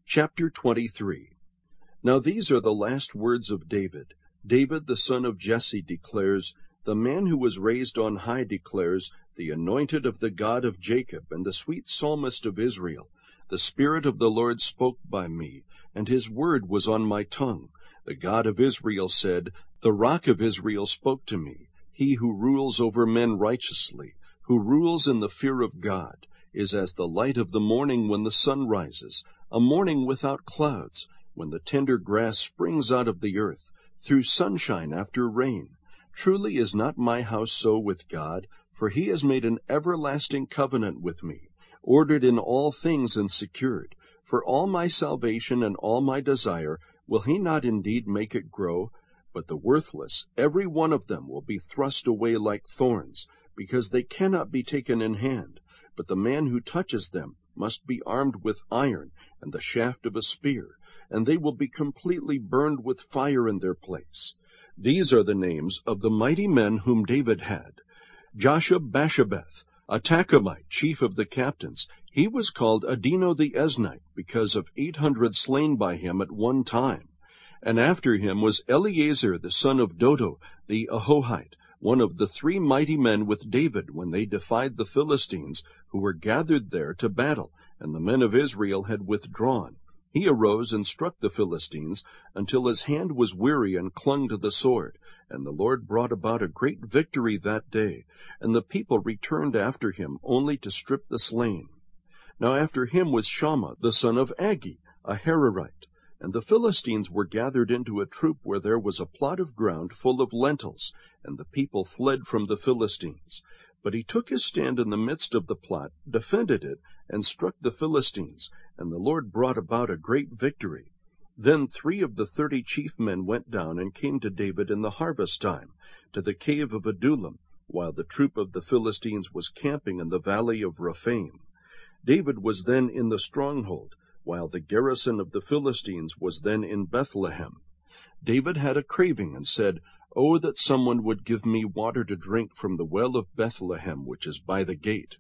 Chapter 23. Now these are the last words of David. David the son of Jesse declares, the man who was raised on high declares, the anointed of the God of Jacob, and the sweet psalmist of Israel. The Spirit of the Lord spoke by me, and his word was on my tongue. The God of Israel said, the Rock of Israel spoke to me. He who rules over men righteously, who rules in the fear of God, is as the light of the morning when the sun rises, a morning without clouds, when the tender grass springs out of the earth, through sunshine after rain. Truly is not my house so with God, for he has made an everlasting covenant with me, ordered in all things and secured. For all my salvation and all my desire, will he not indeed make it grow? But the worthless, every one of them, will be thrust away like thorns, because they cannot be taken in hand. But the man who touches them must be armed with iron and the shaft of a spear, and they will be completely burned with fire in their place. These are the names of the mighty men whom David had. Joshab-Basshebeth, a Tachumite, chief of the captains. He was called Adino the Eznite, because of 800 slain by him at one time. And after him was Eleazar the son of Dodo, the Ahohite, one of the 3 mighty men with David when they defied the Philistines, who were gathered there to battle, and the men of Israel had withdrawn. He arose and struck the Philistines, until his hand was weary and clung to the sword. And the Lord brought about a great victory that day, and the people returned after him only to strip the slain. Now after him was Shammah the son of Agi, a Hararite. And the Philistines were gathered into a troop where there was a plot of ground full of lentils, and the people fled from the Philistines. But he took his stand in the midst of the plot, defended it, and struck the Philistines, and the Lord brought about a great victory. Then 3 of the 30 chief men went down and came to David in the harvest time, to the cave of Adullam, while the troop of the Philistines was camping in the valley of Rephaim. David was then in the stronghold, while the garrison of the Philistines was then in Bethlehem. David had a craving and said, Oh, that someone would give me water to drink from the well of Bethlehem, which is by the gate.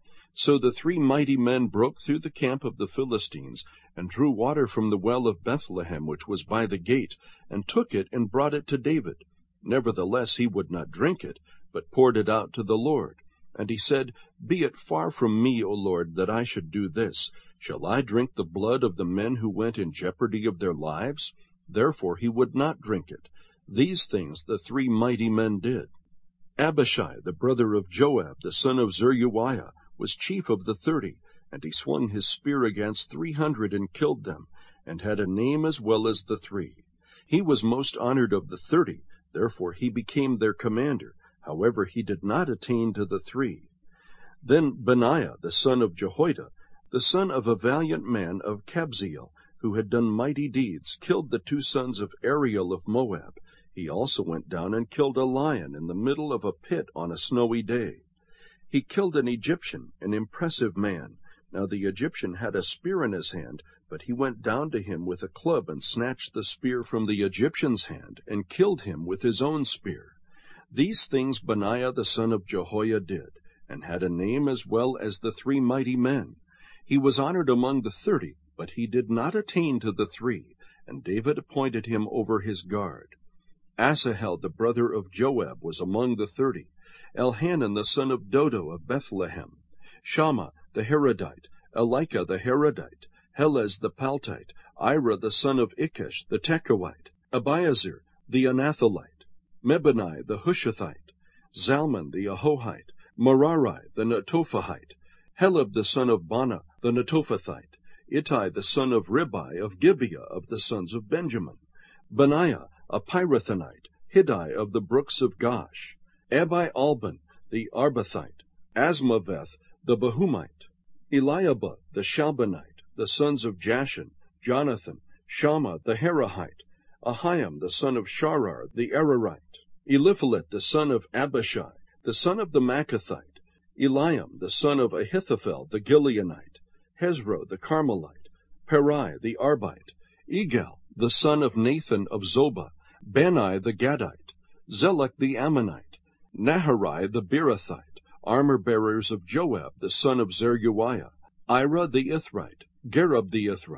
So the 3 mighty men broke through the camp of the Philistines, and drew water from the well of Bethlehem, which was by the gate, and took it and brought it to David. Nevertheless he would not drink it, but poured it out to the Lord. And he said, Be it far from me, O Lord, that I should do this. Shall I drink the blood of the men who went in jeopardy of their lives? Therefore he would not drink it. These things the 3 mighty men did. Abishai, the brother of Joab, the son of Zeruiah, was chief of the 30, and he swung his spear against 300 and killed them, and had a name as well as the 3. He was most honored of the 30, therefore he became their commander. However, he did not attain to the 3. Then Benaiah, the son of Jehoiada, the son of a valiant man of Kabzeel, who had done mighty deeds, killed the 2 sons of Ariel of Moab. He also went down and killed a lion in the middle of a pit on a snowy day. He killed an Egyptian, an impressive man. Now the Egyptian had a spear in his hand, but he went down to him with a club and snatched the spear from the Egyptian's hand, and killed him with his own spear. These things Benaiah the son of Jehoiada did, and had a name as well as the 3 mighty men. He was honored among the 30, but he did not attain to the 3, and David appointed him over his guard. Asahel the brother of Joab was among the 30, Elhanan the son of Dodo of Bethlehem, Shammah the Harodite, Elika the Harodite, Helez the Paltite, Ira the son of Ikkesh the Tekoite, Abiezer the Anatholite, Mebani the Hushathite, Zalman the Ahohite, Merari the Netophahite, Heleb the son of Bana the Netophathite, Ittai the son of Ribai of Gibeah of the sons of Benjamin, Benaiah a Pirathonite, Hiddai of the brooks of Gash, Abi-Alban the Arbathite, Asmaveth the Bahumite, Eliabah the Shalbanite, the sons of Jashan, Jonathan, Shammah the Harahite, Ahiam the son of Sharar the Ararite, Eliphalet the son of Abishai, the son of the Maacathite, Eliam the son of Ahithophel the Gileonite, Hezro the Carmelite, Perai the Arbite, Egal the son of Nathan of Zobah, Bani the Gadite, Zelek the Ammonite, Naharai the Beerothite, armor-bearers of Joab the son of Zeruiah, Ira the Ithrite, Gareb the Ithrite,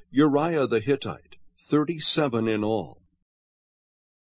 Uriah the Hittite, 37 in all.